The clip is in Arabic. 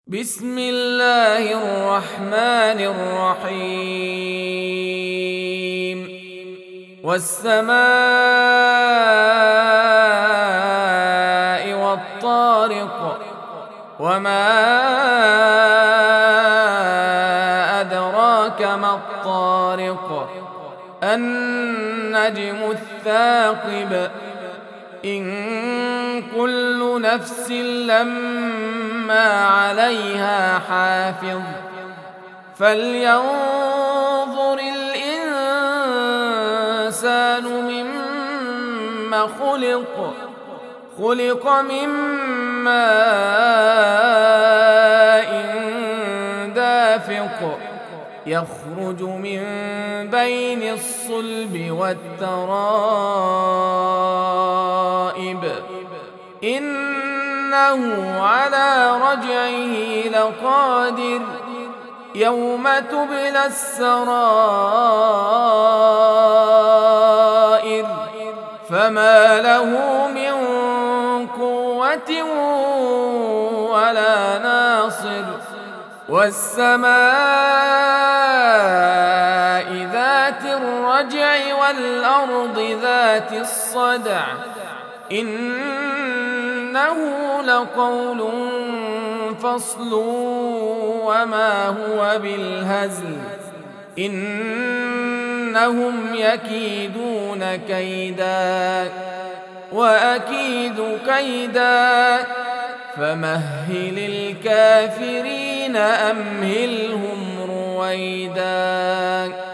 بسم الله الرحمن الرحيم والسماء والطارق وما أدراك ما الطارق النجم الثاقب إن كل نفس لما عليها حافظ فلينظر الإنسان مما خلق من ماء دافق يخرج من بين الصلب والترائب إنه على رجعه لقادر يوم تبلى السرائر فما له من قوة ولا ناصر والسماء ذات الرجع والأرض ذات الصدع إنه لقول فصل وما هو بالهزل إنهم يكيدون كيدا وأكيد كيدا فمهل الكافرين أمهلهم رويدا